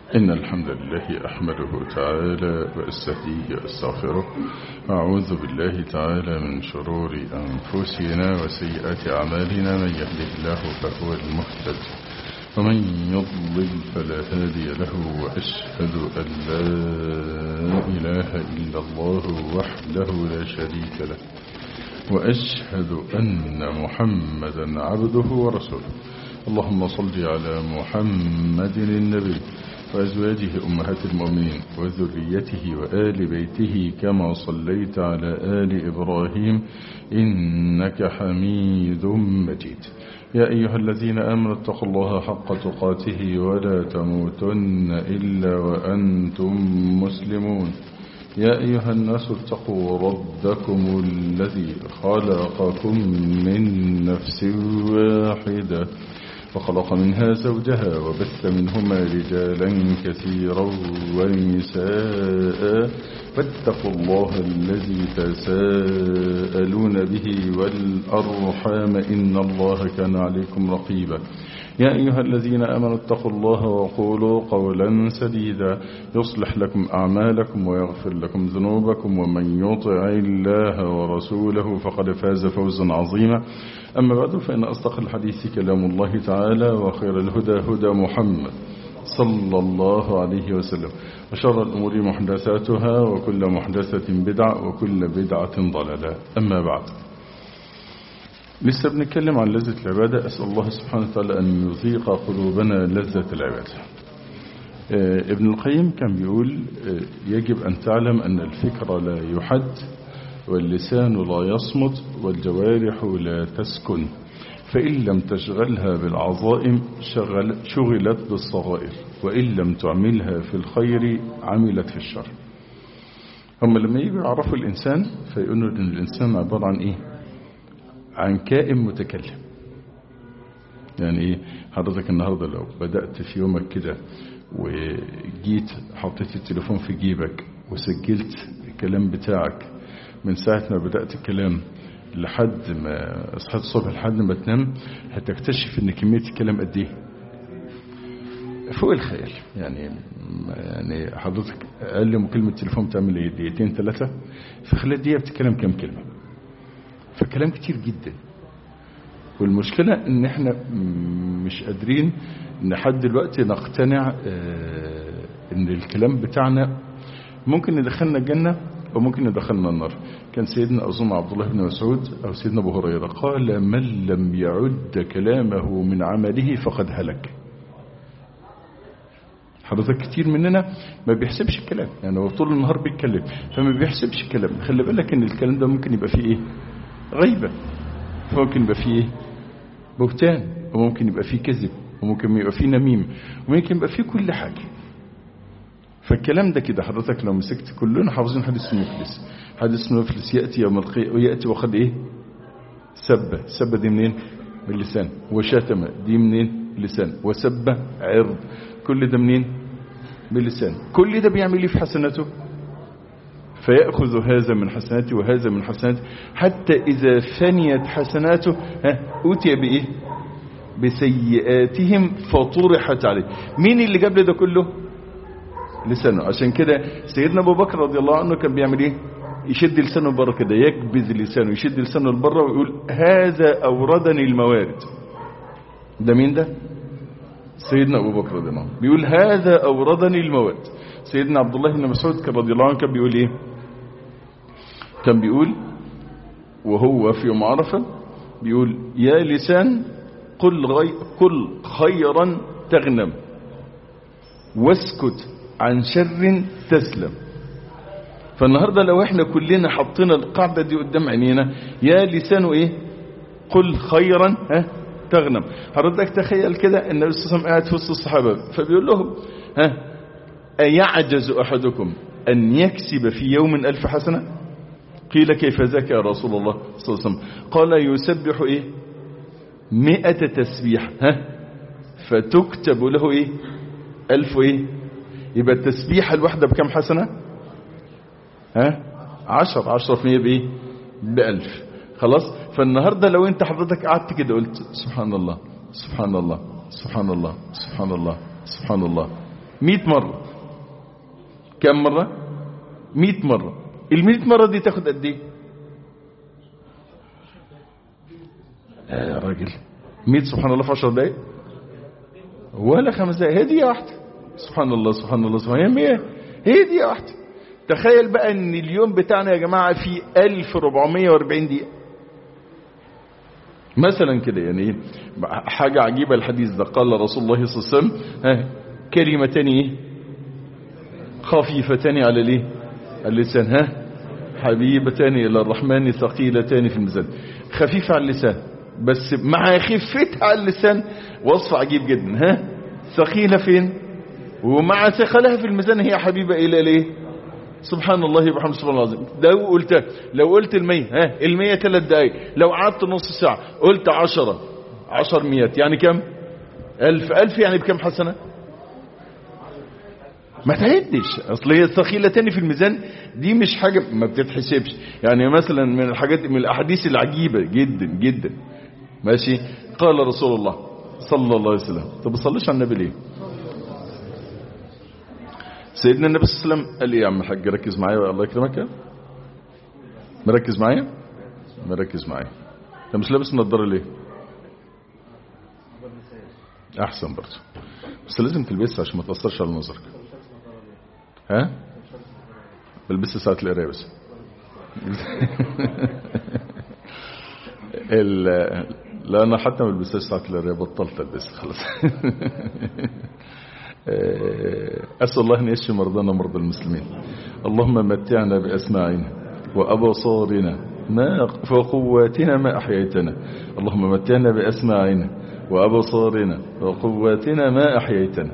إن الحمد لله أحمده تعالى وأستهديه وأستغفره. أعوذ بالله تعالى من شرور أنفسنا وسيئات أعمالنا. من يهده الله فهو المهتد ومن يضلل فلا هادي له. وأشهد أن لا إله إلا الله وحده لا شريك له، وأشهد أن محمدا عبده ورسوله. اللهم صل على محمد النبي وأزواجه أمهات المؤمنين وذريته وآل بيته كما صليت على آل إبراهيم إنك حميد مجيد. يا أيها الذين آمنوا اتقوا الله حق تقاته ولا تموتن إلا وأنتم مسلمون. يا أيها الناس اتقوا ربكم الذي خلقكم من نفس واحدة وخلق منها زوجها وبث منهما رجالا كثيرا ونساء، فاتقوا الله الذي تساءلون به والأرحام إن الله كان عليكم رقيبا. يا أيها الذين آمنوا اتقوا الله وقولوا قولا سديدا يصلح لكم أعمالكم ويغفر لكم ذنوبكم، ومن يطع الله ورسوله فقد فاز فوزا عظيما. أما بعد، فإن أصدق الحديث كلام الله تعالى، وخير الهدى هدى محمد صلى الله عليه وسلم، وشر الأمور محدثاتها، وكل محدثة بدعة، وكل بدعة ضلالة. أما بعد، لسه بنتكلم عن لذة العبادة. أسأل الله سبحانه وتعالى أن يذيق قلوبنا لذة العبادة. ابن القيم كان بيقول يجب أن تعلم أن الفكر لا يحد، واللسان لا يصمت، والجوارح لا تسكن، فإن لم تشغلها بالعظائم شغلت بالصغائر، وإن لم تعملها في الخير عملت في الشر. هم لما يجوا يعرفوا الإنسان فيقولوا أن الإنسان عبارة عن إيه؟ عن كائن متكلم. يعني إيه؟ حضرتك النهاردة لو بدأت في يومك كده وجيت حطيت التليفون في جيبك وسجلت الكلام بتاعك من ساعة ما بدأت الكلام لحد ما صحيت الصبح لحد ما تنام، هتكتشف ان كمية الكلام قد ايه؟ فوق الخيال. يعني حضرتك اقل مكالمة تليفون تعمل ايه؟ دقيقتين ثلاثة، في خلال دقيقة بتتكلم كام كلمة؟ فكلام كتير جدا. والمشكلة ان احنا مش قادرين لحد دلوقتي نقتنع ان الكلام بتاعنا ممكن يدخلنا الجنة وممكن يدخلنا النار. كان سيدنا أظن عبد الله بن مسعود أو سيدنا أبو هريرة قال: من لم يعد كلامه من عمله فقد هلك. حضرتك كتير مننا ما بيحسبش الكلام، يعني هو طول النهار بيتكلم فما بيحسبش الكلام. خلي بالك ان الكلام ده ممكن يبقى فيه ايه؟ غيبة، ممكن يبقى فيه ايه؟ بهتان، وممكن يبقى فيه كذب، وممكن يبقى فيه نميم، وممكن يبقى فيه كل حاجة. فالكلام ده كده حضرتك لو مسكت، كلنا حافظين حديث المفلس. حديث المفلس يأتي يوم القيامة ويأتي وقد ايه؟ سبة. سبة دي منين؟ من اللسان. وشتم دي منين؟ اللسان. وسبة عرض، كل ده منين؟ باللسان. كل ده بيعمل ايه في حسناته؟ فيأخذ هذا من حسناته وهذا من حسناته، حتى إذا فنيت حسناته أوتي بإيه؟ بسيئاتهم فطرحت عليه. مين اللي جاب له ده كله؟ لسانه. عشان كده سيدنا أبو بكر رضي الله عنه كان بيعمل ايه؟ يشد لسانه بره كده، يكبز لسانه، يشد لسانه لبره ويقول: هذا أوردني الموارد. ده مين ده؟ سيدنا أبو بكر رضي الله عنه بيقول: هذا أوردني الموارد. سيدنا عبد الله بن مسعود كان رضي الله عنه كان بيقول ايه؟ كان بيقول وهو في يوم عرفة بيقول: يا لسان قل خيرا تغنم، واسكت عن شر تسلم. فالنهاردة لو احنا كلنا حطينا القاعدة دي قدام عينينا، يا لسان ايه؟ قل خيرا تغنم. حضرتك تخيل كده النبي صلى الله عليه وسلم قاعد في وسط الصحابة فبيقول لهم: أيعجز أحدكم أن يكسب في يوم 1000 حسنة؟ قيل: كيف ذاك يا رسول الله صلى الله عليه وسلم؟ قال: يسبح ايه؟ 100 تسبيح فتكتب له ايه؟ 1000 ايه؟ يبقى التسبيحة الواحدة بكم حسنة؟ 10% بايه؟ ب1000. خلاص. فالنهاردة لو انت حضرتك قعدت كده قلت: سبحان الله سبحان الله سبحان الله سبحان الله سبحان الله 100 مرة. كم مرة؟ 100 مرة. 100 مرة دي تاخد قد ايه؟ يا راجل 100 سبحان الله في 10 دقايق ولا 5 دقايق، هي دقيقة واحدة. سبحان الله سبحان الله سبحان الله، هي دقيقة واحدة. تخيل بقى ان اليوم بتاعنا يا جماعة فيه 1440 دقيقة مثلا كده. يعني حاجة عجيبة الحديث ده. قال رسول الله صلى الله عليه وسلم كلمتان خفيفتان على اللسان حبيبتان إلى الرحمن ثقيلتان في الميزان. خفيفة على اللسان بس مع خفتها على اللسان وصف عجيب جدا. ثقيلة فين؟ ومع ثقلها في الميزان هي حبيبة إلى سبحان الله وبحمده سبحان الله العظيم. لو قلت 100 3 دقايق، لو قعدت نص ساعة قلت 10 مئات، يعني كم؟ 1000 يعني بكم حسنة؟ ما تعدش. اصل هي الثقيلتين في الميزان دي مش حاجة ما بتتحسبش. يعني مثلا من الاحاديث العجيبة جدا جدا ماشي. قال رسول الله صلى الله عليه وسلم، طب صليش على النبي ليه؟ سيدنا النبي صلى الله عليه وسلم قال ايه يا عم الحاج؟ ركز معايا الله يكرمك. مركز معايا؟ انت مش لابس نظاره ليه؟ احسن برضه، بس لازم تلبسها عشان ما تاثرش على نظرك. بلبسها ساعه القرايه بس. لا انا حتى ما بلبسهاش ساعه القرايه، بطلت البسها خلاص. أسأل الله أن يشفي مرضانا مرضى المسلمين. اللهم متعنا بأسماعنا وأبصارنا وقواتنا ما أحييتنا. اللهم متعنا بأسماعنا وأبصارنا وقواتنا ما أحييتنا.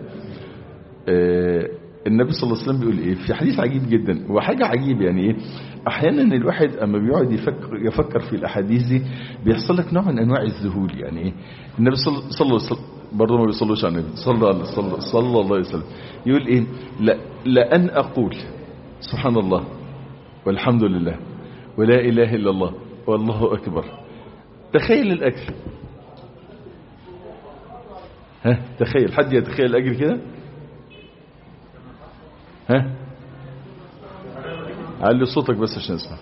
النبي صلى الله عليه وسلم بيقول إيه في حديث عجيب جدا وحاجة عجيب. يعني إيه؟ أحيانا الواحد أما بيقعد يفكر في الأحاديث دي بيحصل لك نوع من أنواع الذهول. يعني إيه؟ النبي صلى الله عليه وسلم برضه ما بيصلوش على النبي صلى الله عليه وسلم يقول ايه؟ لأن أقول سبحان الله والحمد لله ولا إله إلا الله والله أكبر. تخيل الأجر. تخيل، حد يتخيل الأجر كده؟ علي صوتك بس عشان اسمع.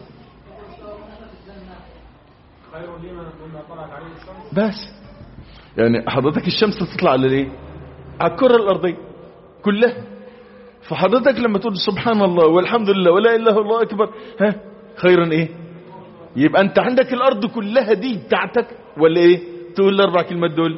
بس يعني حضرتك الشمس تطلع على ايه؟ على الكرة الأرضية كلها. فحضرتك لما تقول سبحان الله والحمد لله ولا إله إلا الله أكبر خيرا ايه؟ يبقى انت عندك الأرض كلها دي بتاعتك ولا ايه؟ تقول الأربع كلمات دول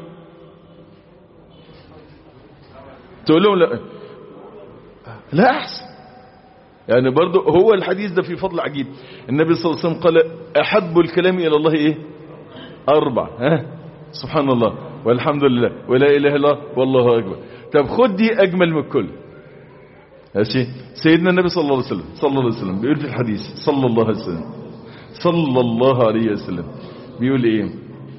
تقول لهم لا أحسن. يعني برضو هو الحديث ده في فضل عجيب. النبي صلى الله عليه وسلم قال أحب الكلام إلى الله ايه؟ 4 سبحان الله والحمد لله ولا إله إلا الله والله أكبر. طب خد دي أجمل من الكل. ماشي. سيدنا النبي صلى الله عليه وسلم بيقول في الحديث صلى الله عليه وسلم بيقول إيه؟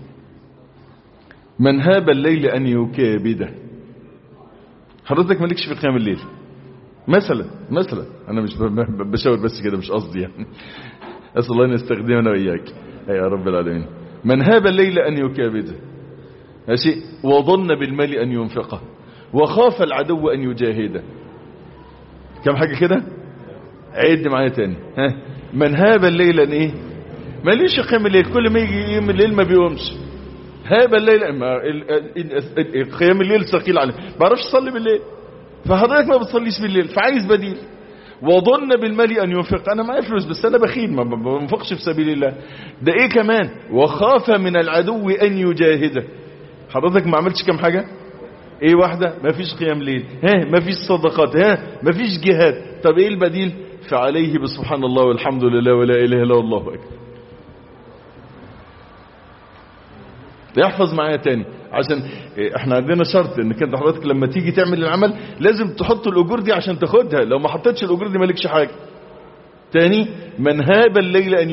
من هاب الليل أن يكابده. حضرتك مالكش في قيام الليل مثلا أنا مش بشاور بس كده، مش قصدي يعني. أسأل الله أن يستخدمنا وإياك يا رب العالمين. من هاب الليل أن يكابده ماشي، وظن بالمال أن ينفقه، وخاف العدو أن يجاهده. كم حاجة كده؟ عد معايا تاني. من هاب الليل أن ايه؟ ماليش قيام الليل، كل ما يجي يوم الليل ما بيقومش. هاب الليل، قيام الليل ثقيل عليه، ما بعرفش اصلي بالليل. فحضرتك ما بتصليش بالليل فعايز بديل. وظن بالمال أن ينفق، أنا معايا فلوس بس أنا بخيل ما بنفقش في سبيل الله. ده إيه كمان؟ وخاف من العدو أن يجاهده. حضرتك ما عملتش كم حاجة؟ إيه واحدة؟ ما فيش قيام ليل، ما فيش صدقات، ما فيش جهاد. طب إيه البديل؟ فعليه بسبحان الله والحمد لله ولا إله إلا الله أكبر. يحفظ معايا تاني عشان احنا عندنا شرط انك انت حضرتك لما تيجي تعمل العمل لازم تحط الاجور دي عشان تاخدها. لو ما حطيتش الاجور دي مالكش حاجه. تاني، من هاب الليل ان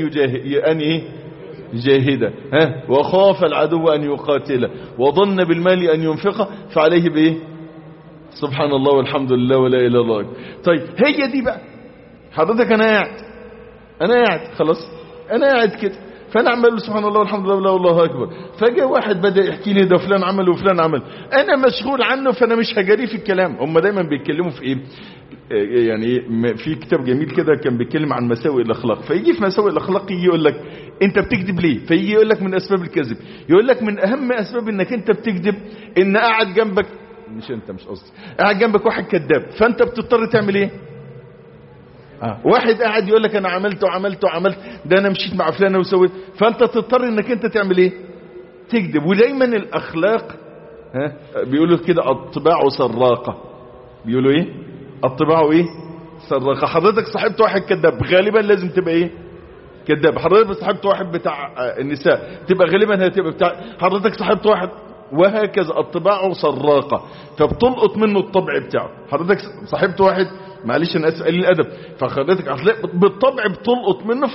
يجاهد وخاف العدو ان يقاتله وظن بالمال ان ينفقه فعليه بايه؟ سبحان الله والحمد لله ولا اله الا الله. طيب هي دي بقى. حضرتك انا قاعد خلاص، انا قاعد كده، فانا عمال له سبحان الله والحمد لله والله اكبر. فجاء واحد بدا يحكي لي ده فلان عمل وفلان عمل، انا مشغول عنه فانا مش هجري في الكلام. هم دايما بيتكلموا في ايه؟ يعني في كتاب جميل كده كان بيتكلم عن مساوئ الاخلاق، فيجي في مساوئ الاخلاق يجي يقول لك انت بتكذب ليه؟ فيجي يقول لك من اسباب الكذب، يقول لك من اهم اسباب انك انت بتكذب ان قاعد جنبك، مش قصدي، قاعد جنبك واحد كذاب، فانت بتضطر تعمل ايه؟ واحد قاعد يقول لك انا عملت وعملت وعملت، ده انا مشيت مع فلان وسويت، فانت تضطر انك انت تعمل ايه؟ تكذب. ودايما الاخلاق بيقولوا كده الطباع سراقه. بيقولوا ايه؟ الطباع ايه؟ سراقه. حضرتك صاحبت واحد كذاب غالبا لازم تبقى ايه؟ كذاب. حضرتك صاحبت واحد بتاع النساء تبقى غالبا هتبقى بتاع. حضرتك صاحبت واحد، وهكذا الطباع سراقه، فبتلقط منه الطبع بتاعه. حضرتك صاحبت واحد، معلش انا اسف قليل الادب، فحضرتك هتلاقي بالطبع بتلقط منه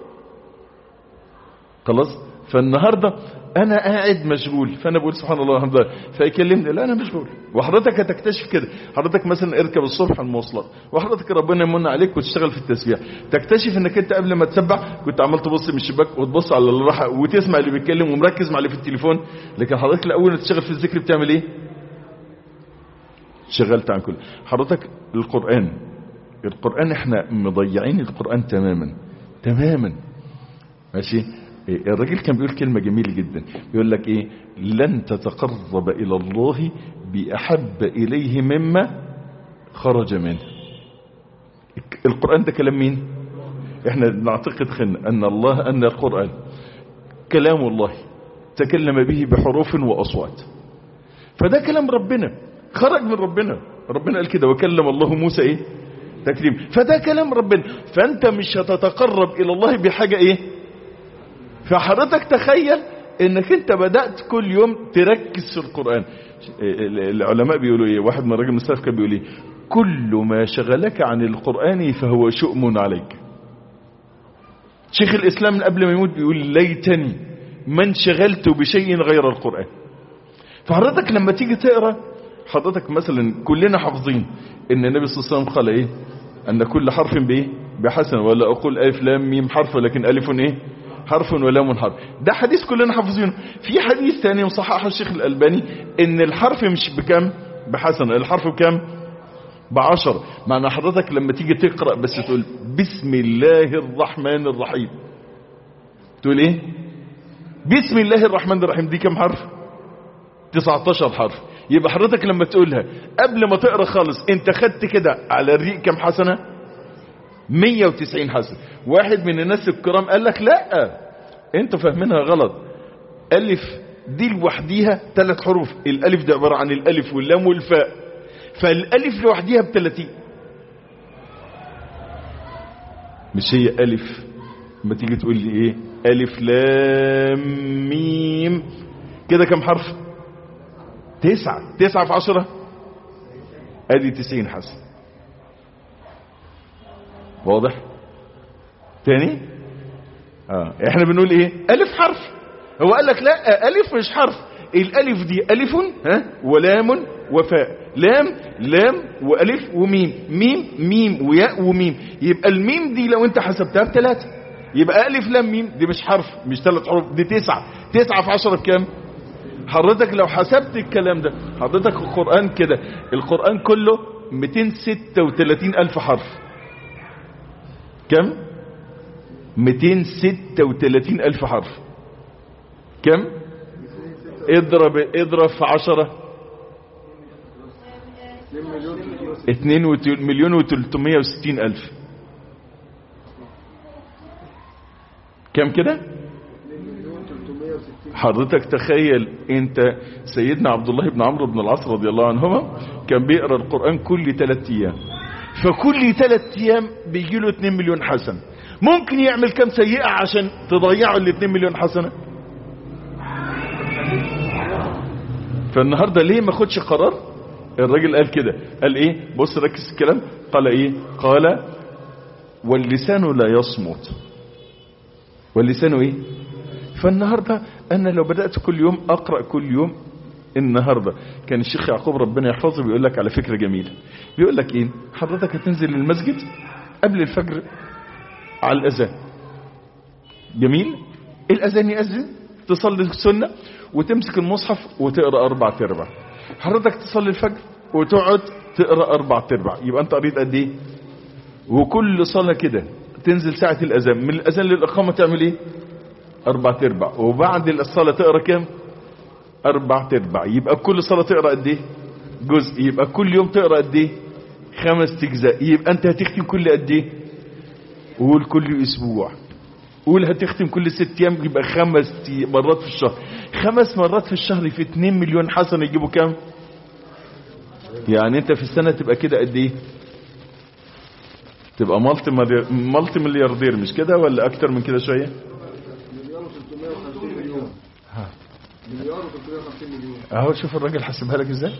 خلاص. فالنهارده انا قاعد مشغول، فانا بقول سبحان الله الحمد لله، فيكلمني لا انا مشغول. وحضرتك هتكتشف كده، حضرتك مثلا اركب الصبح المواصلات وحضرتك ربنا يمن عليك وتشتغل في التسبيح، تكتشف انك انت قبل ما تسبح كنت عمال تبص من الشباك وتبص على اللي راح وتسمع اللي بيتكلم ومركز مع اللي في التليفون. لكن حضرتك الاول ما تشتغل في الذكر بتعمل ايه؟ شغلت عن كل. حضرتك القرآن احنا مضيعين القرآن تماما ماشي. الراجل كان بيقول كلمة جميلة جدا، بيقول لك ايه؟ لن تتقرب الى الله بأحب اليه مما خرج منه. القرآن ده كلام مين؟ احنا نعتقد ان القرآن كلام الله تكلم به بحروف واصوات، فده كلام ربنا خرج من ربنا قال كده وكلم الله موسى ايه؟ تكليم. فده كلام ربنا، فانت مش هتتقرب الى الله بحاجة ايه؟ فحضرتك تخيل انك انت بدأت كل يوم تركز في القرآن. العلماء بيقولوا ايه؟ واحد من الراجل من السلف كان بيقول ايه؟ كل ما شغلك عن القرآن فهو شؤم عليك. شيخ الاسلام قبل ما يموت بيقول ليتني من شغلت بشيء غير القرآن. فحضرتك لما تيجي تقرأ، حضرتك مثلا كلنا حافظين ان النبي صلى الله عليه وسلم قال ايه؟ ان كل حرف بايه؟ بحسن، ولا اقول الف لام ميم حرف ولكن الف ايه؟ حرف ولام حرف. ده حديث كلنا حافظينه. في حديث ثاني وصححه الشيخ الألباني ان الحرف مش بكم؟ بحسن. الحرف بكم؟ ب10. معنى حضرتك لما تيجي تقرأ بس تقول بسم الله الرحمن الرحيم، تقول ايه؟ بسم الله الرحمن الرحيم، دي كم حرف؟ 19 حرف. يبقى حضرتك لما تقولها قبل ما تقرأ خالص انت خدت كده على الريق كم حسنة؟ 190 حسنة. واحد من الناس الكرام قال لك لا انتوا فاهمينها غلط، ألف دي لوحديها 3 حروف، الألف دي عبارة عن الألف واللام والفاء، فالألف لوحديها ب30. مش هي ألف ما تيجي تقول لي ايه؟ ألف لام ميم، كده كم حرف؟ 9. 9 في 10 ادي 90 حسن. واضح؟ تاني احنا بنقول ايه؟ ألف حرف. هو قال لك لا ألف مش حرف، الألف دي ألف ولام وفاء، لام وألف وميم، ميم وياء وميم. يبقى الميم دي لو انت حسبتها ب3 يبقى ألف لام ميم دي مش حرف، مش 3 حروف، دي 9. 9 في 10 بكام؟ حضرتك لو حسبت الكلام ده، حضرتك القرآن كده، القرآن كله 236 ألف حرف. كم؟ 236 ألف حرف. كم؟ اضرب في 10 2,360,000. كم كده؟ حضرتك تخيل انت سيدنا عبد الله بن عمرو بن العاص رضي الله عنهما كان بيقرأ القرآن كل 3 ايام، فكل 3 ايام بيجي له 2 مليون حسنة. ممكن يعمل كم سيئة عشان تضيعوا ال 2 مليون حسنة؟ فالنهاردة ليه ما خدش قرار؟ الراجل قال كده، قال ايه؟ بص ركز الكلام، قال ايه؟ قال واللسان لا يصمت. واللسان ايه؟ فالنهاردة انا لو بدأت كل يوم اقرأ كل يوم، النهاردة كان الشيخ يعقوب ربنا يحفظه بيقول لك على فكرة جميلة، بيقول لك ايه؟ حضرتك هتنزل المسجد قبل الفجر على الاذان، جميل؟ الأذان يأذن تصلي السنة وتمسك المصحف وتقرأ 4/4. حضرتك تصلي الفجر وتقعد تقرأ 4/4، يبقى انت قريت قد ايه؟ وكل صلاة كده تنزل ساعة الأذان، من الأذان للإقامة تعمل ايه؟ 4/4. وبعد الصلاة تقرأ كام؟ 4/4. يبقى كل صلاة تقرأ قد ايه؟ جزء. يبقى كل يوم تقرأ قد ايه؟ 5 أجزاء. يبقى انت هتختم كل قد ايه؟ قول كل اسبوع. قول هتختم كل 6 ايام، يبقى 5 مرات في الشهر. 5 مرات في الشهر في 2 مليون حسنة يجيبوا كام؟ يعني انت في السنة تبقى كده قد ايه؟ تبقى مالتي ملياردير، مش كده ولا اكتر من كده شوية؟ مليار و350 مليون. اهو شوف الراجل حسبها لك ازاي.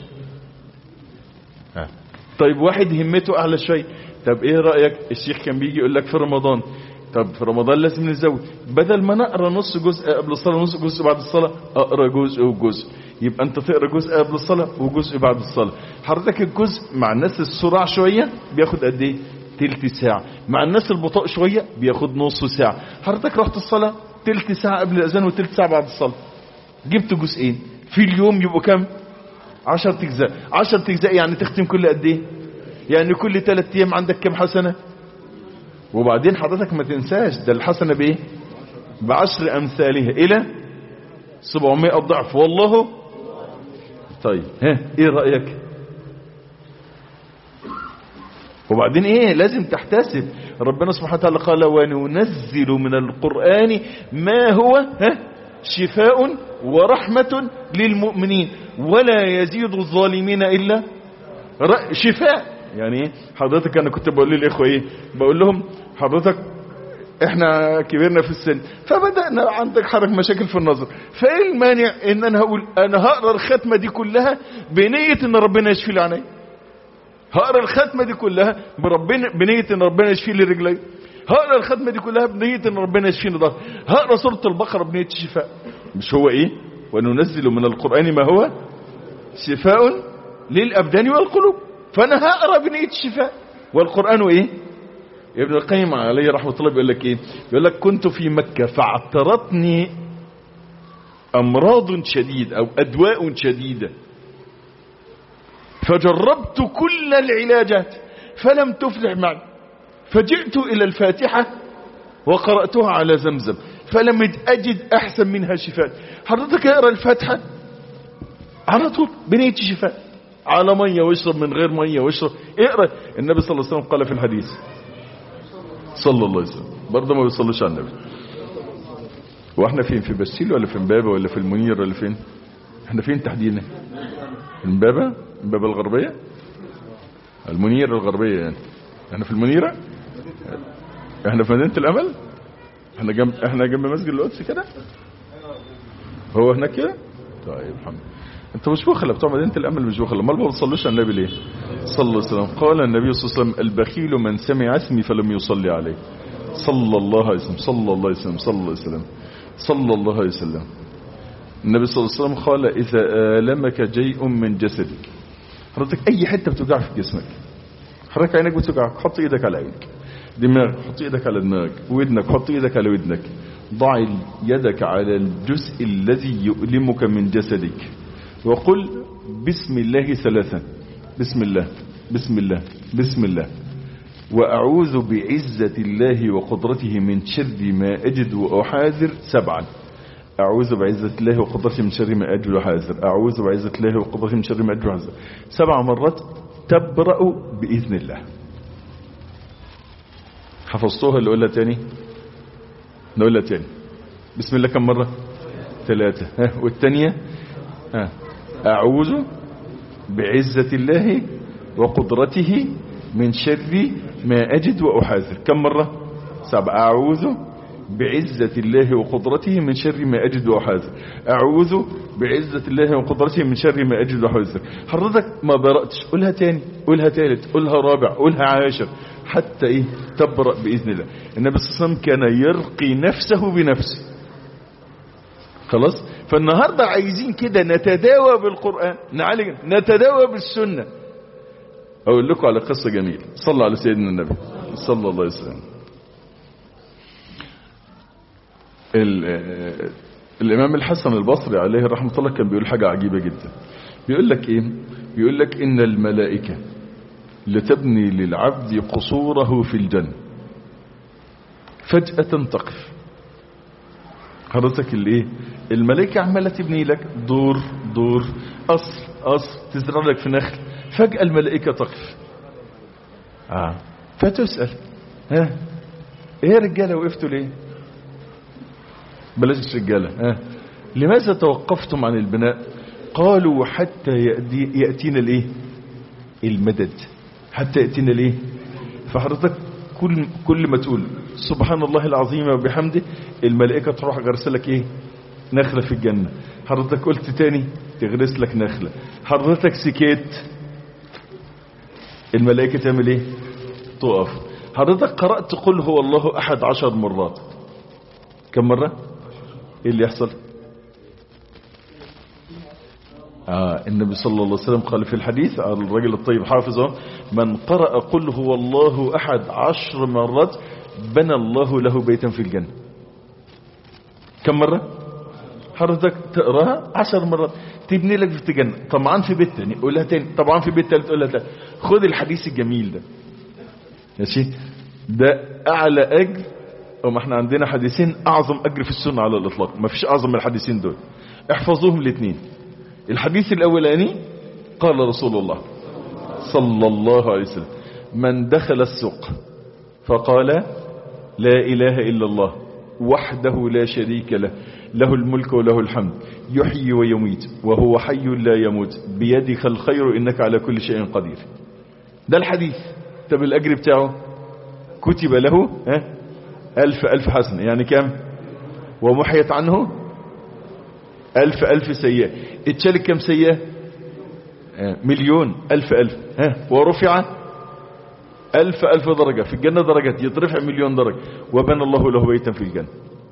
طيب واحد همته اعلى شوية، طب ايه رأيك؟ الشيخ كان بيجي يقول لك في رمضان، طب في رمضان لازم نزود، بدل ما نقرا نص جزء قبل الصلاة ونص جزء بعد الصلاة، اقرا جزء وجزء. يبقى انت تقرا جزء قبل الصلاة وجزء بعد الصلاة. حضرتك الجزء مع الناس السرعة شوية بياخد قد ايه؟ تلت ساعة. مع الناس البطاء شوية بياخد نص ساعة. حضرتك رحت الصلاة تلت ساعة قبل الأذان وتلت ساعة بعد الصلاة، جبت جزئين في اليوم، يبقوا كم؟ 10 أجزاء. 10 أجزاء يعني تختم كل قد ايه؟ يعني كل 3 ايام عندك كم حسنة؟ وبعدين حضرتك ما تنساش ده الحسنة بايه؟ ب10 أمثالها إلى 700 ضعف. والله طيب ايه رأيك؟ وبعدين ايه؟ لازم تحتسب. ربنا سبحانه وتعالى قال وننزل من القرآن ما هو شفاء ورحمة للمؤمنين ولا يزيد الظالمين إلا شفاء. يعني ايه حضرتك؟ انا كنت بقول للاخوه ايه؟ بقول لهم حضرتك احنا كبرنا في السن، فبدأنا عندك حرك مشاكل في النظر، فايه المانع ان انا هقول انا هقرا الختمة دي كلها بنية ان ربنا يشفي لي عيني، هقرا الختمة دي كلها بنية ان ربنا يشفي لي رجلي، هقرا الختمة دي كلها بنية ان ربنا يشفي لي ظهري، هقرا سورة البقرة بنية الشفاء. مش هو ايه؟ وننزل من القرآن ما هو شفاء للأبدان والقلوب، فانا هقرا بنية الشفاء. والقرآن ايه؟ ابن القيم عليه رحمة الله بيقول لك ايه؟ بيقول لك كنت في مكة فاعترتني امراض شديدة او ادواء شديدة، فجربت كل العلاجات فلم تفلح معي، فجئت الى الفاتحة وقرأتها على زمزم فلم اجد احسن منها شفاء. حضرتك اقرا الفاتحة على طول بنية شفاء، على مية واشرب، من غير مية واشرب، اقرا. النبي صلى الله عليه وسلم قال في الحديث صلى الله عليه وسلم، برضه ما بيصلوش على النبي. واحنا فين؟ في بسيل ولا في امبابة ولا في المنير ولا فين؟ احنا فين تحديدا؟ امبابة الغربية، المنير الغربية يعني. احنا في المنيرة، احنا في مدينة الامل، احنا جنب مسجد القدس كده، هو هناك كده. طيب الحمد. انت مش بخلة بتوع مدينة الامل، مش بخلة، امال ما بتصلوش على النبي ليه؟ صلى الله عليه وسلم. قال النبي صلى الله عليه وسلم البخيل من سمع اسمي فلم يصلي عليه. صلى الله عليه وسلم، صلى الله عليه وسلم، صلى الله عليه وسلم، صلى الله عليه وسلم. النبي صلى الله عليه وسلم قال اذا آلمك شيء من جسدك، حضرتك اي حتة بتوجعك في جسمك، حضرتك عينك بتوجعك، حط ايدك على عينك، دماغك حط ايدك على دماغك، ودنك حط ايدك على ودنك، ضع يدك على الجزء الذي يؤلمك من جسدك وقل بسم الله 3، بسم الله بسم الله بسم الله، وأعوذ بعزة الله وقدرته من شر ما أجد وأحاذر 7، أعوذ بعزة الله وقدرته من شر ما أجد وأحاذر، أعوذ بعزة الله وقدرته من شر ما أجد وأحاذر، 7 مرات تبرأ بإذن الله. حفظتوها؟ اللي أقولها تاني؟ نقولها تاني. بسم الله كم مرة؟ 3. والتانية أعوذ بعزة الله وقدرته من شر ما أجد وأحاذر، كم مرة؟ 7. أعوذ بعزة الله وقدرته من شر ما أجد وأحاذر، أعوذ بعزة الله وقدرته من شر ما أجد وأحاذر. حضرتك ما برأتش، قولها تاني، قولها تالت، قولها رابع، قولها عاشر، حتى ايه؟ تبرأ بإذن الله. النبي صلى الله عليه وسلم كان يرقي نفسه بنفسه. خلاص؟ فالنهاردة عايزين كده نتداوى بالقرآن، نعالج، نتداوى بالسنة. أقول لكم على قصة جميلة. صلى على سيدنا النبي صلى الله عليه وسلم. الإمام الحسن البصري عليه رحمة الله كان بيقول حاجة عجيبة جدا. بيقول لك إيه؟ بيقول لك إن الملائكة لتبني للعبد قصوره في الجنة فجأة تقف. حضرتك الايه؟ الملائكة عمالة تبني لك دور قصر تزرع لك في نخل، فجأة الملائكة تقف. فتسأل ايه يا رجالة وقفتوا ليه؟ بلاش رجالة، لماذا توقفتم عن البناء؟ قالوا حتى يأتينا الايه؟ المدد، حتى يأتينا الايه؟ فحضرتك كل ما تقول سبحان الله العظيم وبحمده الملائكة تروح غرس لك ايه؟ نخلة في الجنة. حضرتك قلت تاني تغرس لك نخلة. حضرتك سكيت الملائكة تعمل ايه؟ تقف. حضرتك قرأت قل هو الله أحد 10 مرات، كم مرة؟ ايه اللي يحصل؟ النبي صلى الله عليه وسلم قال في الحديث على الرجل الطيب حافظه: من قرأ قل هو الله أحد 10 مرات بنى الله له بيتا في الجنة. كم مرة؟ حضرتك تقراها 10 مرات تبني لك في الجنة. طبعا في بيت تاني قولها تاني، طبعا في بيت تالت قولها تاني. خد الحديث الجميل ده ماشي، ده أعلى أجر. وما احنا عندنا حديثين أعظم أجر في السنة على الإطلاق، ما فيش أعظم من الحديثين دول، احفظوهم الاثنين. الحديث الأولاني قال رسول الله صلى الله عليه وسلم: من دخل السوق فقال لا إله إلا الله وحده لا شريك له له الملك وله الحمد يحيي ويميت وهو حي لا يموت بيدك الخير إنك على كل شيء قدير. ده الحديث. طب الأجر بتاعه كتب له 1000 حسنة، يعني كم؟ ومحيت عنه 1000 سيئة. اتشالك كم سيئة؟ 1,000,000 ورفع 1000 درجة في الجنة، درجات يترفع 1,000,000 درجة. وبنى الله له بيتا في الجنة.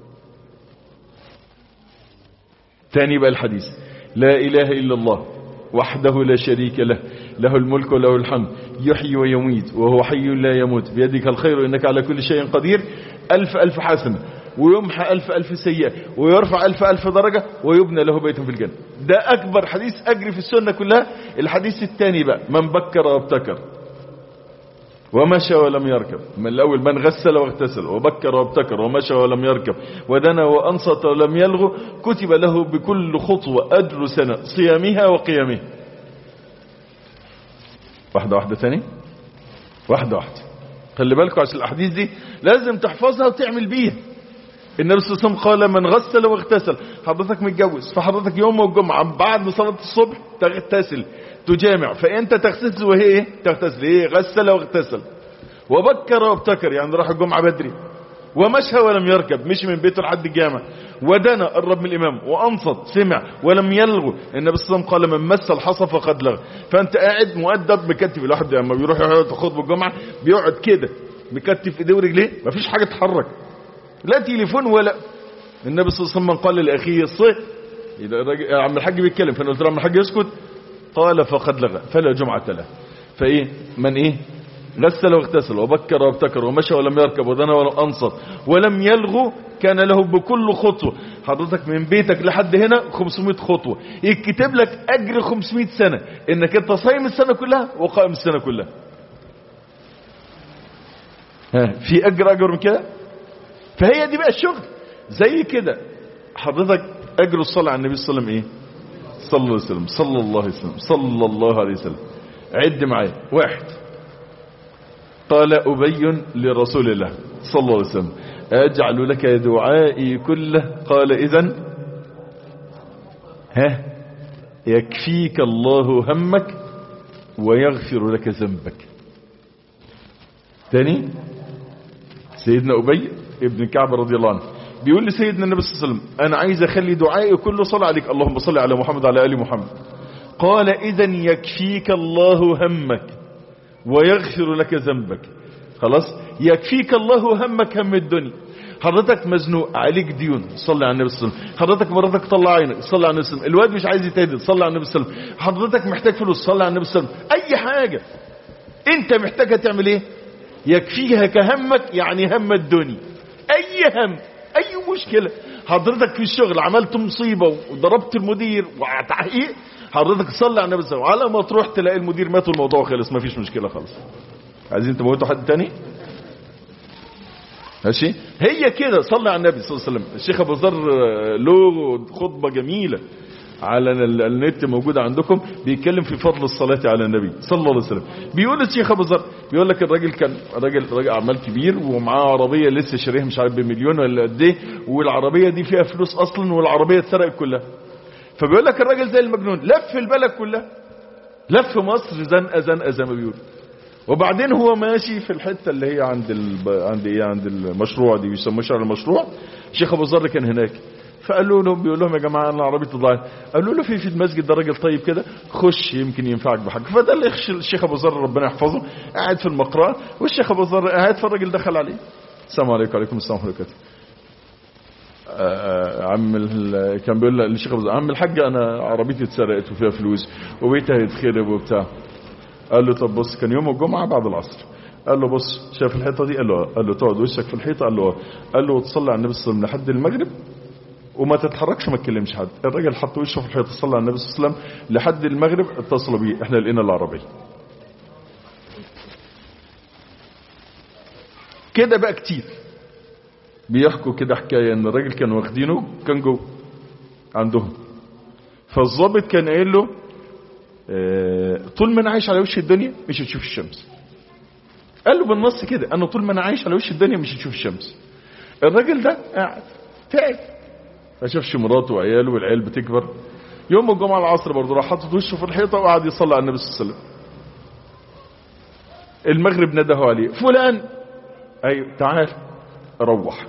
ثاني بقى الحديث: لا إله إلا الله وحده لا شريك له له الملك وله الحمد يحيي ويميت وهو حي لا يموت بيدك الخير إنك على كل شيء قدير. 1000 حسنة ويمحى 1000 سيئة ويرفع 1000 درجة ويبنى له بيت في الجنة. ده أكبر حديث أجري في السنة كلها. الحديث الثاني بقى: من بكر وابتكر ومشى ولم يركب. من الأول: من غسل واغتسل وبكر وابتكر ومشى ولم يركب ودنا وأنصت ولم يلغو كتب له بكل خطوة أجر سنة صيامها وقيامها. واحدة ثاني، واحدة. خلي بالكم عشان الأحاديث دي لازم تحفظها وتعمل بيها. النبي صلى الله عليه وسلم قال: من غسل واغتسل. حضرتك متجوز، فحضرتك يوم الجمعة بعد صلاة الصبح تغتسل تجامع، فأنت تغتسل وهي ايه؟ تغتسل ايه؟ غسل واغتسل. وبكر وابتكر يعني راح الجمعة بدري. ومشى ولم يركب، مشي من بيته لحد الجامع. ودنا قرب من الإمام. وأنصت سمع ولم يلغو. النبي صلى الله عليه وسلم قال: من مس الحصى فقد لغى. فأنت قاعد مؤدب مكتف. الواحد لما بيروح يقعد خطبة الجمعة بيقعد كده مكتف ايديه ورجليه، مفيش حاجة تتحرك، لا تليفون ولا. النبي صلى الله عليه وسلم قال لأخيه الصه إذا عم الحاج بيتكلم، فأنا قلت له عم الحاج يسكت، قال: فقد لغى فلا جمعة له. فايه من ايه؟ غسل واغتسل وبكر وابتكر ومشى ولم يركب ودنا ولم أنصت ولم يلغو كان له بكل خطوة. حضرتك من بيتك لحد هنا 500 خطوة، يكتب لك أجر 500 سنة إنك أنت صايم السنة كلها وقائم السنة كلها. في أجر من كده؟ فهي دي بقى الشغل. زي كده حضرتك أجر الصلاة على النبي صلى الله عليه وسلم إيه؟ صلى الله عليه وسلم صلى الله عليه وسلم صلى الله عليه وسلم. عد معايا. 1. قال أبي لرسول الله صلى الله عليه وسلم: أجعل لك دعائي كله؟ قال: إذن يكفيك الله همك ويغفر لك ذنبك. ثاني سيدنا أبي ابن كعب رضي الله عنه بيقول لسيدنا النبي صلى الله عليه وسلم: أنا عايز أخلي دعائي كله صلاة عليك، اللهم صل على محمد وعلى آل محمد. قال: إذن يكفيك الله همك ويغفر لك ذنبك. خلاص، يكفيك الله همك هم الدنيا. حضرتك مزنوق عليك ديون، صلي على النبي صلى الله عليه وسلم. حضرتك مراتك طلع عينك، صلي على النبي صلى الله عليه وسلم. الواد مش عايز يتهدد، صلي على النبي صلى الله عليه وسلم. حضرتك محتاج فلوس، صلي على النبي صلى الله عليه وسلم. أي حاجة أنت محتاجها تعمل إيه؟ يكفيها كهمك، يعني هم الدنيا. أي هم، أي مشكلة حضرتك في الشغل عملت مصيبة وضربت المدير وتحقيق، حضرتك صلي على النبي صلى الله عليه وسلم، على ما تروح تلاقي المدير مات والموضوع خلص، ما فيش مشكلة خالص. عايزين تموتوا حد تاني؟ ماشي، هي كده. صلي على النبي صلى الله عليه وسلم. الشيخ ابو ذر له خطبة جميلة على النت موجودة عندكم، بيتكلم في فضل الصلاة على النبي صلى الله عليه وسلم. بيقول الشيخ ابو ذر، بيقول لك الراجل كان راجل اعمال كبير ومعاه عربية لسه شاريها مش عارف بمليون ولا قد ايه، والعربية دي فيها فلوس اصلا، والعربية اتسرقت كلها. فبيقول لك الراجل زي المجنون لف البلد كلها، لف مصر زنقه زنقه زي ما بيقول. وبعدين هو ماشي في الحته اللي هي عند المشروع دي، بيسموه شارع المشروع. الشيخ ابو ذر كان هناك، فقالوا لهم، بيقول لهم يا جماعه انا عربيتي ضاعت. قالوا له في المسجد ده راجل طيب كده، خش يمكن ينفعك بحاجه. فده اللي الشيخ ابو ذر ربنا يحفظه قاعد في المقرأة، والشيخ ابو ذر قاعد، فالراجل دخل عليه. السلام عليكم. وعليكم السلام ورحمه الله وبركاته. كان بيقول للشيخ ابو ذر، عم الحاج انا عربيتي اتسرقت وفيها فلوس وبيتها هيتخرب وبتاع. قال له طب بص، كان يوم الجمعه بعد العصر. قال له بص، شايف الحيطه دي؟ قال له تقعد وشك في الحيطه. قال له تصلي على النبي صلى الله عليه وسلم لحد المغرب وما تتحركش، ما تكلمش حد. الراجل حط وشه في الحيطه، صلى على النبي صلى الله عليه وسلم لحد المغرب. اتصلوا بيه، احنا لقينا العربيه. كده بقى كتير بيحكوا كده حكايه ان الراجل كان واخدينه، كان جوه عندهم، فالضابط كان قايل له طول ما انا عايش على وش الدنيا مش هتشوف الشمس. قال له بالنص كده، انا طول ما انا عايش على وش الدنيا مش هتشوف الشمس. الراجل ده قاعد تعب، ما شافش مراته وعياله، والعيال بتكبر. يوم الجمعه العصر برضه راح حاطط وشه في الحيطه وقعد يصلي على النبي صلى الله عليه وسلم. المغرب نده عليه، فلان، ايوه تعال روح.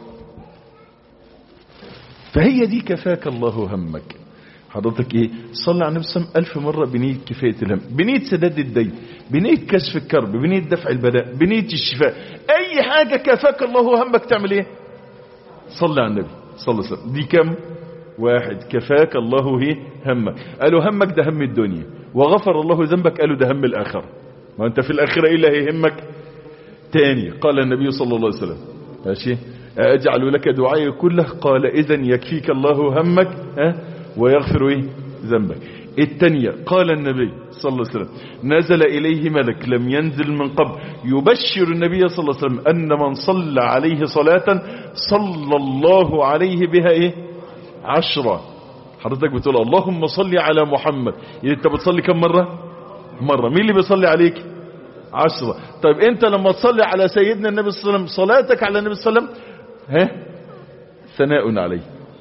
فهي دي كفاك الله همك. حضرتك ايه؟ صلي على النبي صلى الله عليه وسلم 1000 مرة بنية كفاية الهم، بنية سداد الدين، بنية كشف الكرب، بنية دفع البلاء، بنية الشفاء. اي حاجة كفاك الله همك تعمل ايه؟ صلي على النبي صلى الله عليه وسلم. دي كم واحد كفاك الله ايه همك؟ قالوا همك ده هم الدنيا، وغفر الله ذنبك قالوا ده هم الآخرة. ما انت في الآخرة ايه اللي هيهمك تاني؟ قال النبي صلى الله عليه وسلم ماشي، اجعل لك دعائي كله؟ قال اذن يكفيك الله همك ويغفر ايه ذنبك. التانية قال النبي صلى الله عليه وسلم نزل اليه ملك لم ينزل من قبل يبشر النبي صلى الله عليه وسلم ان من صلى عليه صلاة صلى الله عليه بها ايه 10. حضرتك بتقول اللهم صل على محمد، يعني انت بتصلي كم مرة؟ مين اللي بيصلي عليك؟ 10. طيب انت لما تصلي على سيدنا النبي صلى الله عليه وسلم، صلاتك على النبي صلى الله عليه وسلم ثناء عليه،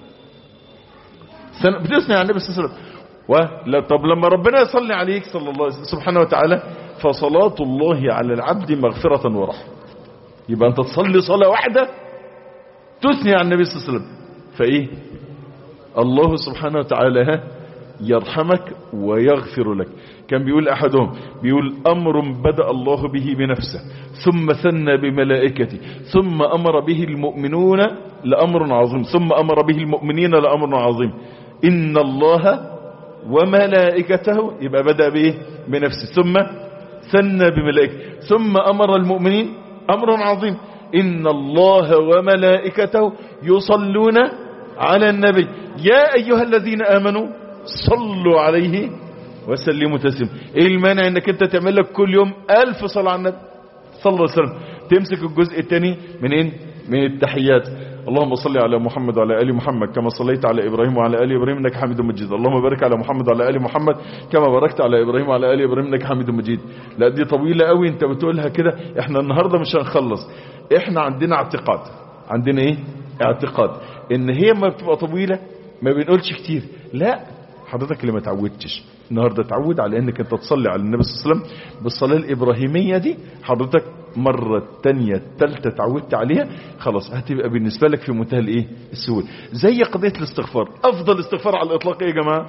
بتثني على النبي صلى الله عليه وسلم. طب لما ربنا يصلي عليك صلى الله سبحانه وتعالى، فصلاة الله على العبد مغفرة ورحمة. يبقى انت تصلي صلاة واحدة تثني على النبي صلى الله عليه وسلم، فايه الله سبحانه وتعالى يرحمك ويغفر لك. كان بيقول احدهم، بيقول امر بدأ الله به بنفسه ثم ثنى بملائكته ثم امر به المؤمنون لامر عظيم ثم امر به المؤمنين لامر عظيم. ان الله وملائكته، يبقى بدأ بايه بنفسه ثم ثنى بملائكته ثم امر المؤمنين امر عظيم. ان الله وملائكته يصلون على النبي يا ايها الذين امنوا صلوا عليه وسلموا تسليما. ايه المانع انك انت تعمل لك كل يوم 1000 صلاة على النبي صلى الله عليه وسلم؟ تمسك الجزء الثاني منين؟ من التحيات. اللهم صل على محمد وعلى ال محمد كما صليت على ابراهيم وعلى ال ابراهيم انك حميد مجيد. اللهم بارك على محمد وعلى ال محمد كما باركت على ابراهيم وعلى ال ابراهيم انك حميد مجيد. لا دي طويلة قوي انت بتقولها كده، احنا النهاردة مش هنخلص. احنا عندنا اعتقاد، عندنا ايه اعتقاد ان هي ما بتبقى طويلة ما بنقولش كتير. لا حضرتك اللي ما تعودتش، النهاردة تعود على انك انت تصلي على النبي صلى الله عليه وسلم بالصلاة الابراهيمية دي. حضرتك مرة تانية تالتة تعودت عليها، خلاص هتبقى بالنسبة لك في منتهى الايه السهولة. زي قضية الاستغفار، افضل استغفار على الاطلاق ايه يا جماعة؟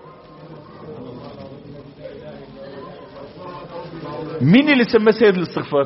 مين اللي سماه سيد الاستغفار؟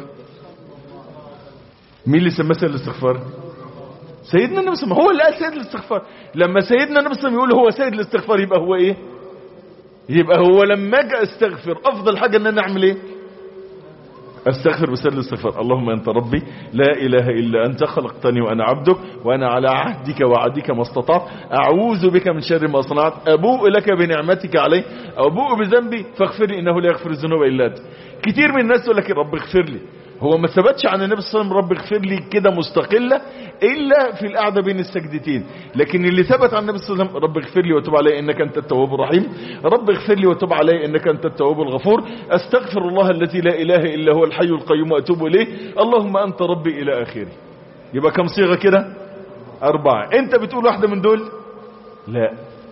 مين اللي سماه سيد الاستغفار؟ سيدنا النبي صلى الله عليه وسلم هو اللي قال سيد الاستغفار. لما سيدنا النبي صلى الله عليه وسلم يقول هو سيد الاستغفار يبقى هو ايه؟ يبقى هو لما اجي استغفر افضل حاجة ان انا اعمل ايه؟ استغفر بسر الاستغفار: اللهم انت ربي لا اله الا انت خلقتني وانا عبدك وانا على عهدك وعدك ما استطعت اعوذ بك من شر ما صنعت ابوء لك بنعمتك علي ابوء بذنبي فاغفر لي انه لا يغفر الذنوب الا انت. كتير من الناس يقول لك رب اغفر لي، هو ما ثبتش عن النبي صلى الله عليه وسلم رب اغفر لي كده مستقلة الا في القعدة بين السجدتين، لكن اللي ثبت عن النبي صلى الله عليه وسلم: رب اغفر لي وتوب علي انك انت التواب الرحيم، رب اغفر لي وتوب علي انك انت التواب الغفور، استغفر الله الذي لا اله الا هو الحي القيوم واتوب اليه، اللهم انت ربي الى اخره. يبقى كم صيغة كده؟ 4. انت بتقول واحدة من دول؟ لا.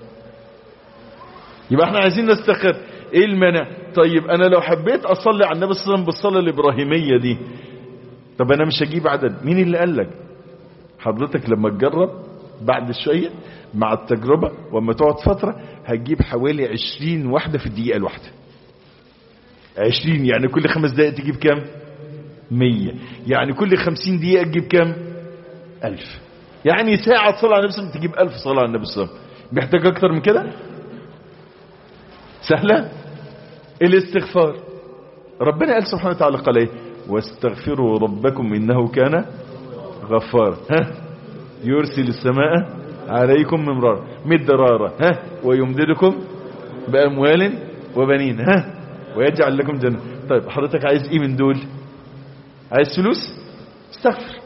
يبقى احنا عايزين نستخر. ايه المانع؟ طيب انا لو حبيت اصلي على النبي صلى الله عليه وسلم بالصلاة الابراهيمية دي، طب انا مش هجيب عدد. مين اللي قال لك؟ حضرتك لما تجرب بعد شوية مع التجربة وما تقعد فترة هتجيب حوالي 20 واحدة في الدقيقة الواحدة. 20 يعني كل 5 دقائق تجيب كام؟ 100. يعني كل 50 دقيقة تجيب كام؟ 1000. يعني ساعة صلاة على النبي صلى الله عليه وسلم تجيب 1000 صلاة على النبي صلى الله عليه وسلم. محتاج اكتر من كده؟ سهلة. الاستغفار ربنا قال سبحانه وتعالى قال ايه؟ واستغفروا ربكم انه كان غفارا يرسل السماء عليكم مدرارا ويمددكم باموال وبنين ويجعل لكم جنة. طيب حضرتك عايز ايه من دول؟ عايز فلوس؟ استغفر.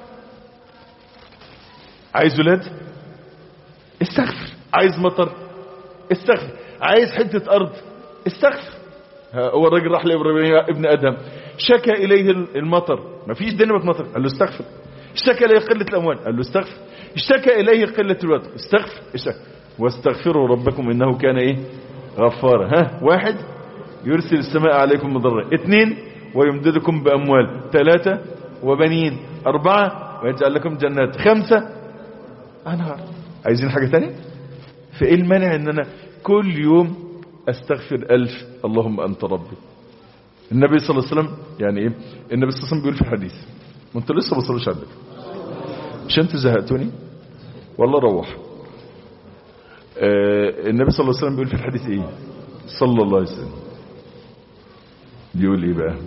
عايز ولاد؟ استغفر. عايز مطر؟ استغفر. عايز حتة ارض؟ استغفر. هو الراجل راح لابراهيم ابن ادم شكى اليه المطر، ما فيش دنيا مطر، قال له استغفر. اشتكى اليه قلة الاموال، قال له استغفر. اشتكى اليه قلة الوقت، استغفر. واستغفروا ربكم انه كان ايه؟ غفارا. 1 يرسل السماء عليكم مدرارا، 2 ويمددكم باموال، 3 وبنين، 4 ويجعل لكم جنات، 5 انهار. عايزين حاجة تانية؟ فايه المانع ان انا كل يوم استغفر 1000 اللهم انت ربي؟ النبي صلى الله عليه وسلم يعني ايه؟ النبي صلى الله عليه وسلم بيقول في الحديث، ما انتوا لسه بصلوش عندك، مش انتوا زهقتوني والله روح. النبي صلى الله عليه وسلم بيقول في الحديث ايه؟ صلى الله عليه وسلم بيقول ايه بقى؟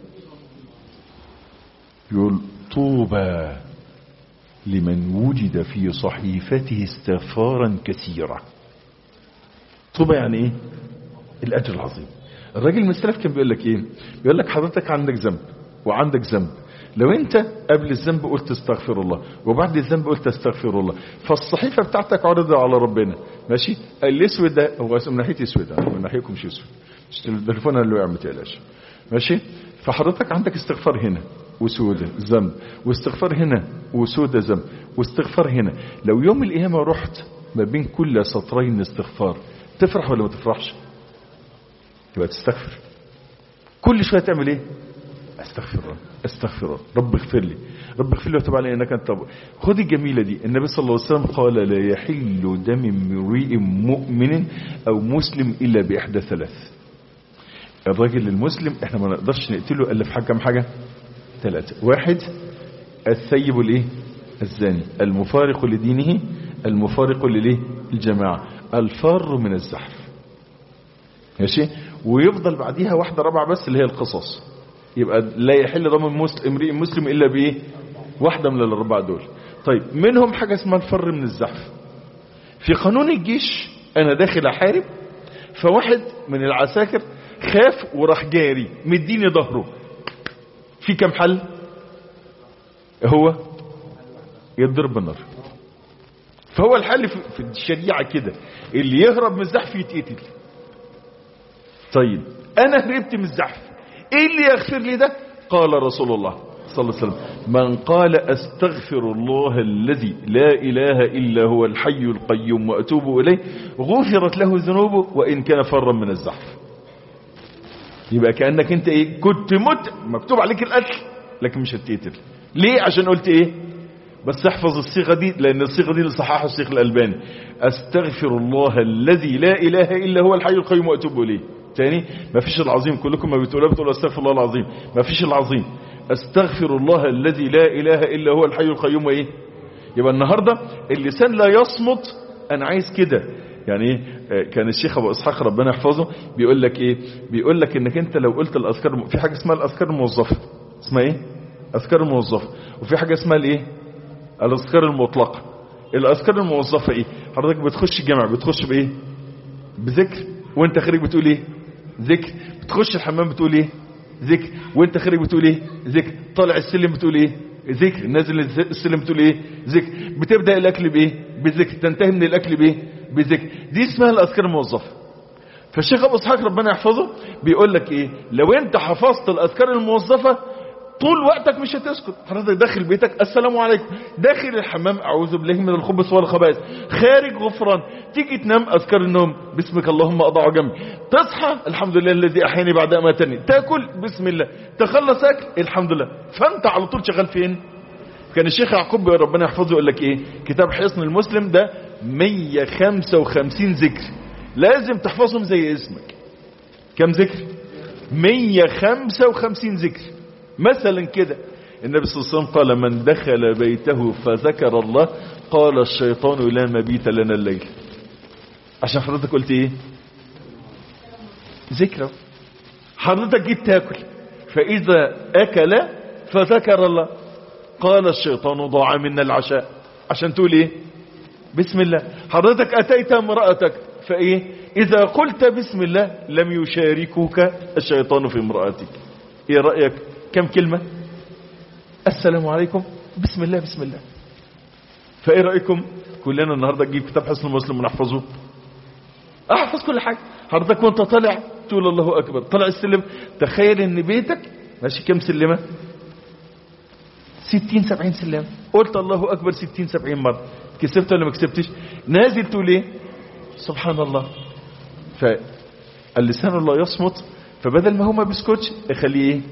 يقول طوبى لمن وجد في صحيفته استغفارا كثيرا. طوبى يعني ايه؟ الاجر العظيم. الراجل من السلف كان بيقول لك ايه؟ بيقول لك حضرتك عندك ذنب وعندك ذنب، لو انت قبل الذنب قلت استغفر الله وبعد الذنب قلت استغفر الله، فالصحيفه بتاعتك عرضها على ربنا، ماشي؟ الاسود ده هو من ناحيه اسود، من ناحيكم مش اسود، مش التليفون اللي وقع ما تقلقش، ماشي؟ فحضرتك عندك استغفار هنا وسودة ذنب، واستغفار هنا وسودة ذنب، واستغفار هنا. لو يوم القيامه رحت ما بين كل سطرين استغفار، تفرح ولا ما تفرحش؟ يبقى تستغفر. كل شويه تعمل ايه؟ استغفر الله، استغفر الله، رب اغفر لي، رب اغفر لي وتب علي انك انت التواب. خد الجميله دي، النبي صلى الله عليه وسلم قال لا يحل دم امرئ مؤمن او مسلم الا باحدى 3. الراجل المسلم احنا ما نقدرش نقتله الا في كم حاجه؟ 3. 1 الثيب الايه؟ الزاني، المفارق لدينه، المفارق لليه؟ الجماعه، الفار من الزحف، ماشي؟ ويفضل بعديها واحده رابعه بس اللي هي القصص. يبقى لا يحل دم امرئ مسلم الا بايه؟ واحده من الاربعه دول. طيب منهم حاجه اسمها الفر من الزحف. في قانون الجيش انا داخل احارب، فواحد من العساكر خاف وراح جاري مديني ظهره، في كم حل؟ هو يضرب بالنار. فهو الحل في الشريعه كده، اللي يهرب من الزحف يتقتل. طيب انا هربت من الزحف، ايه اللي يغفر لي ده؟ قال رسول الله صلى الله عليه وسلم من قال استغفر الله الذي لا اله الا هو الحي القيوم واتوب اليه غفرت له ذنوبه وان كان فرا من الزحف. يبقى كأنك انت ايه؟ كنت مت مكتوب عليك القتل لكن مش هتقتل. ليه؟ عشان قلت ايه؟ بس احفظ الصيغة دي، لان الصيغة دي اللي صححها الشيخ الألباني، استغفر الله الذي لا اله الا هو الحي القيوم واتوب اليه. تاني، ما فيش العظيم، كلكم ما بتقولوا استغفر الله العظيم، ما فيش العظيم، استغفر الله الذي لا اله الا هو الحي القيوم وايه؟ يبقى النهارده اللسان لا يصمت. انا عايز كده يعني ايه؟ كان الشيخ ابو اسحاق ربنا يحفظه بيقول لك ايه؟ بيقول لك انك انت لو قلت الاذكار، في حاجه اسمها الاذكار الموظفه، اسمها ايه؟ اذكار الموظفة. وفي حاجة اسمها الايه؟ الاذكار المطلقة. الاذكار الموظفة ايه؟ حضرتك بتخش الجامع بتخش بايه؟ بذكر، وانت خارج بتقول ايه؟ ذكر. بتخش الحمام بتقول ايه؟ ذكر. وانت خارج بتقول ايه؟ ذكر. طالع السلم بتقول ايه؟ ذكر. نازل السلم بتقول ايه؟ ذكر. بتبدأ الاكل بايه؟ بذكر. تنتهي من الاكل بايه؟ بذكر. دي اسمها الاذكار الموظفة. فالشيخ ابو اسحاق ربنا يحفظه بيقول لك ايه؟ لو انت حفظت الاذكار الموظفة طول وقتك مش هتسكت. حضرتك داخل بيتك السلام عليكم، داخل الحمام اعوذ بالله من الخبث والخبائث، خارج غفران، تيجي تنام اذكار النوم باسمك اللهم اضع جنبي، تصحى الحمد لله الذي احياني بعد اماتني، تاكل بسم الله، تخلص اكل الحمد لله. فانت على طول شغال فين؟ كان الشيخ يعقوب ربنا يحفظه يقول لك ايه؟ كتاب حصن المسلم ده 155 ذكر لازم تحفظهم زي اسمك. كم ذكر؟ 155 ذكر. مثلا كده النبي صلى الله عليه وسلم قال من دخل بيته فذكر الله قال الشيطان لا مبيت لنا الليل. عشان حضرتك قلت ايه؟ ذكره. حضرتك جيت تاكل فاذا اكل فذكر الله قال الشيطان ضاع منا العشاء، عشان تقول ايه؟ بسم الله. حضرتك اتيت امرأتك فايه؟ اذا قلت بسم الله لم يشاركك الشيطان في امرأتك. ايه رأيك؟ كم كلمة؟ السلام عليكم بسم الله بسم الله. فايه رأيكم كلنا النهاردة نجيب كتاب حصن المسلم ونحفظه؟ احفظ كل حاجة. حضرتك وانت طالع تقول الله اكبر، طلع السلم تخيل ان بيتك ماشي كم سلمة؟ 60-70 سلمة. قلت الله اكبر 60-70 مرة، كسبت ولا ما كسبتش؟ نازل تقول ايه؟ سبحان الله. فاللسان لا يصمت، فبدل ما هو ما بيسكتش يخليه ايه؟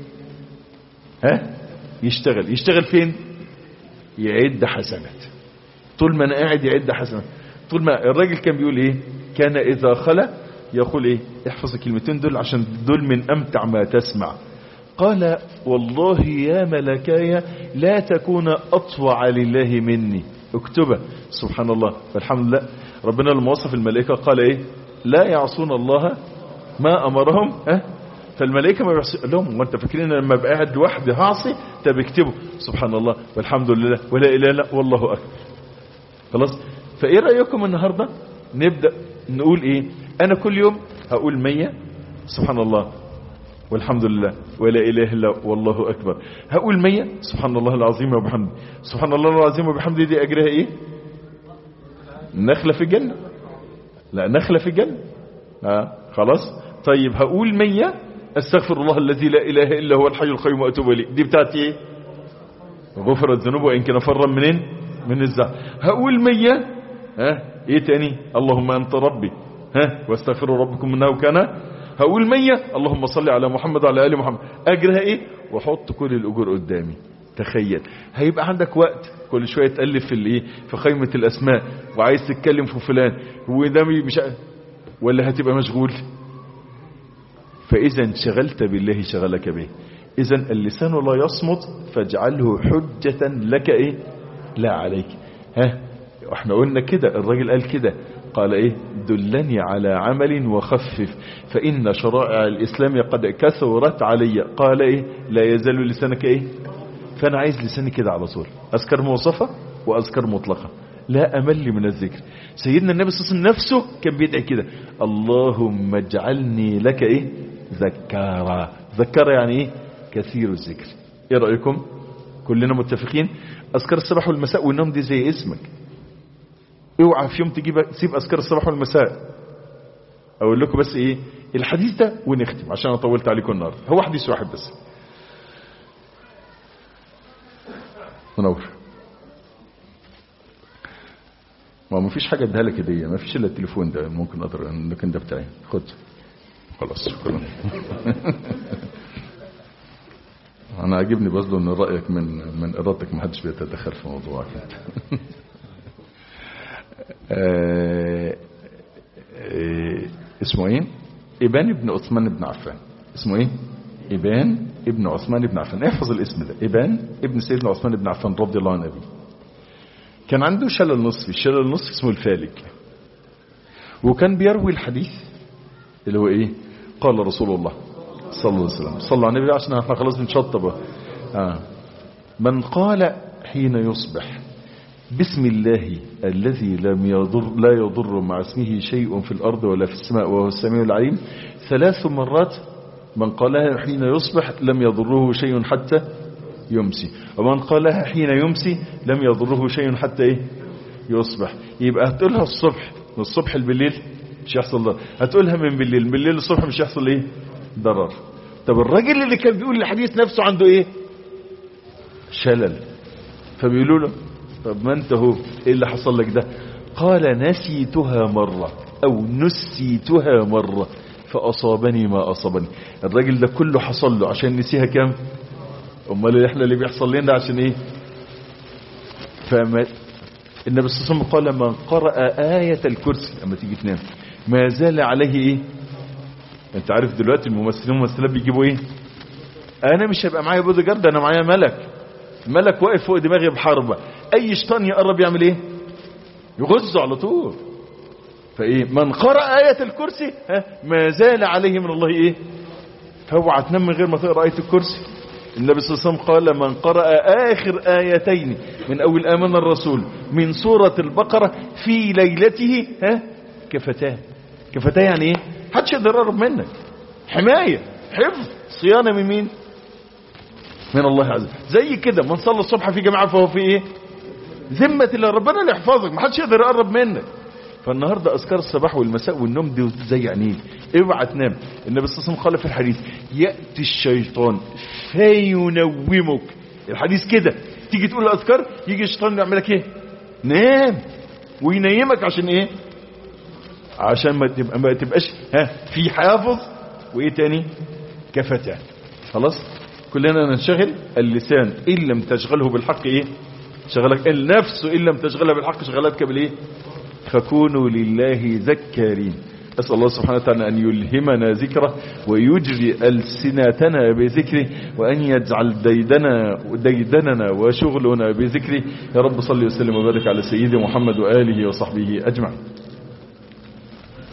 يشتغل فين؟ يعد حسنات. طول ما انا قاعد يعد حسنات. طول ما الراجل كان بيقول ايه؟ كان اذا خلى يقول ايه؟ احفظ الكلمتين دول عشان دول من امتع ما تسمع. قال والله يا ملكاي لا تكون اطوع لله مني. اكتبه. سبحان الله والحمد لله. ربنا لما وصف الملائكة قال ايه؟ لا يعصون الله ما امرهم. فالملائكة ما بيحصل لهم. وانت فاكرين لما ابقى قاعد لوحدي هعصي؟ طب اكتبوا سبحان الله والحمد لله ولا اله الا والله اكبر. خلاص. فايه رايكم النهارده نبدا نقول ايه؟ انا كل يوم هقول 100 سبحان الله والحمد لله ولا اله الا والله اكبر. هقول 100 سبحان الله العظيم وبحمده. سبحان الله العظيم وبحمده دي اجرها ايه؟ نخله في الجنه. لا نخله في الجنه. خلاص. طيب هقول 100 استغفر الله الذي لا اله الا هو الحي القيوم واتوب اليه. دي بتاعتي ايه؟ غفرت ذنوب وان كان فرا منين؟ من الزعل. هقول 100 ايه تاني؟ اللهم انت ربي واستغفروا ربكم انه كان. هقول 100 اللهم صل على محمد وعلى ال محمد. اجرها ايه؟ واحط كل الاجور قدامي. تخيل هيبقى عندك وقت كل شويه تقلب في الايه؟ في قائمه الاسماء وعايز تتكلم في فلان وده مش ولا هتبقى مشغول. فإذا انشغلت بالله شغلك به. إذا اللسان لا يصمت فاجعله حجة لك ايه؟ لا عليك. احنا قلنا كده. الراجل قال كده قال ايه؟ دلني على عمل وخفف فإن شرائع الإسلام قد كثرت علي. قال ايه؟ لا يزال لسانك ايه؟ فأنا عايز لساني كده على طول. أذكار موصفة وأذكار مطلقة لا أمل من الذكر. سيدنا النبي صلى الله عليه وسلم نفسه كان بيدعي كده اللهم اجعلني لك ايه؟ ذكارا. ذكارا يعني ايه؟ كثير الذكر. ايه رأيكم؟ كلنا متفقين. اذكار الصباح والمساء والنوم دي زي اسمك. اوعى في يوم تسيب اذكار الصباح والمساء. اقول لكم بس ايه الحديث ده ونختم عشان انا طولت عليكم النهارده. هو حديث واحد بس. منور. ما فيش حاجه اديها لك هديه. ما فيش الا التليفون ده ممكن اقدر لكن ده بتاعي. خد. خلاص شكرا. انا عاجبني برضه ان رايك من ارادتك ما حدش بيتدخل في موضوعك. اسمه ايه؟ ابان ابن عثمان بن عفان. اسمه ايه؟ ابان ابن عثمان بن عفان. احفظ الاسم ده. ابان ابن سيدنا عثمان بن عفان رضي الله عنه. كان عنده شلل نصفي. الشلل النصفي اسمه الفالك. وكان بيروي الحديث اللي هو ايه؟ قال رسول الله صلى الله عليه وسلم. صلى على النبي عشان احنا خلاص بنشطب. من قال حين يصبح بسم الله الذي لا يضر مع اسمه شيء في الأرض ولا في السماء وهو السميع العليم 3 مرات، من قالها حين يصبح لم يضره شيء حتى يمسي، ومن قالها حين يمسي لم يضره شيء حتى ايه يصبح. يبقى هتقولها الصبح، من الصبح بالليل مش يحصل ضرر، هتقولها من بالليل الصبح مش يحصل ايه ضرر. طب الراجل اللي كان بيقول الحديث نفسه عنده ايه شلل، فبيقولوا له طب ما انت هو ايه اللي حصل لك ده؟ قال نسيتها مرة او نسيتها مرة فاصابني ما اصابني. الراجل ده كله حصل له عشان نسيها كام؟ امال احنا اللي بيحصل لنا عشان ايه؟ فما النبي صلى الله عليه وسلم قال من قرأ آية الكرسي لما تيجي تنام ما زال عليه ايه؟ انت عارف دلوقتي الممثلين والممثلات بيجيبوا ايه؟ انا مش هيبقى معايا بودي جارد، انا معايا ملك واقف فوق دماغي بحربة، اي شيطان يقرب يعمل ايه؟ يغزه على طول. فايه من قرأ آية الكرسي ما زال عليه من الله ايه؟ فاوعى تنام من غير ما تقرأ آية الكرسي. النبي صلى الله عليه وسلم قال من قرأ آخر آيتين من أول آمن الرسول من سورة البقرة في ليلته كفتاه يعني ايه؟ محدش يقدر يقرب منك، حماية حفظ صيانة من مين؟ من الله عز وجل. زي كده من صلى الصبح في جماعة فهو في ايه؟ ذمة الله، ربنا اللي يحفظك، محدش يقدر يقرب منك. فالنهاردة أذكار الصباح والمساء والنوم دي زي عينيك، اوعى تنام. النبي صلى الله عليه وسلم قال في الحديث يأتي الشيطان فينومك، الحديث كده تيجي تقول الأذكار يجي الشيطان يعملك ايه؟ نام وينيمك. عشان ايه؟ عشان ما تبقاش في حافظ وايه تاني كفتاه. خلاص كلنا ننشغل. اللسان ان لم تشغله بالحق ايه شغلك، النفس ان لم تشغلها بالحق شغلتك بالايه؟ فكونوا لله ذكارين. أسأل الله سبحانه وتعالى أن يلهمنا ذكره ويجري ألسنتنا بذكره وأن يجعل ديدننا وشغلنا بذكره. يا رب صل وسلم وبارك على سيدنا محمد وآله وصحبه أجمعين.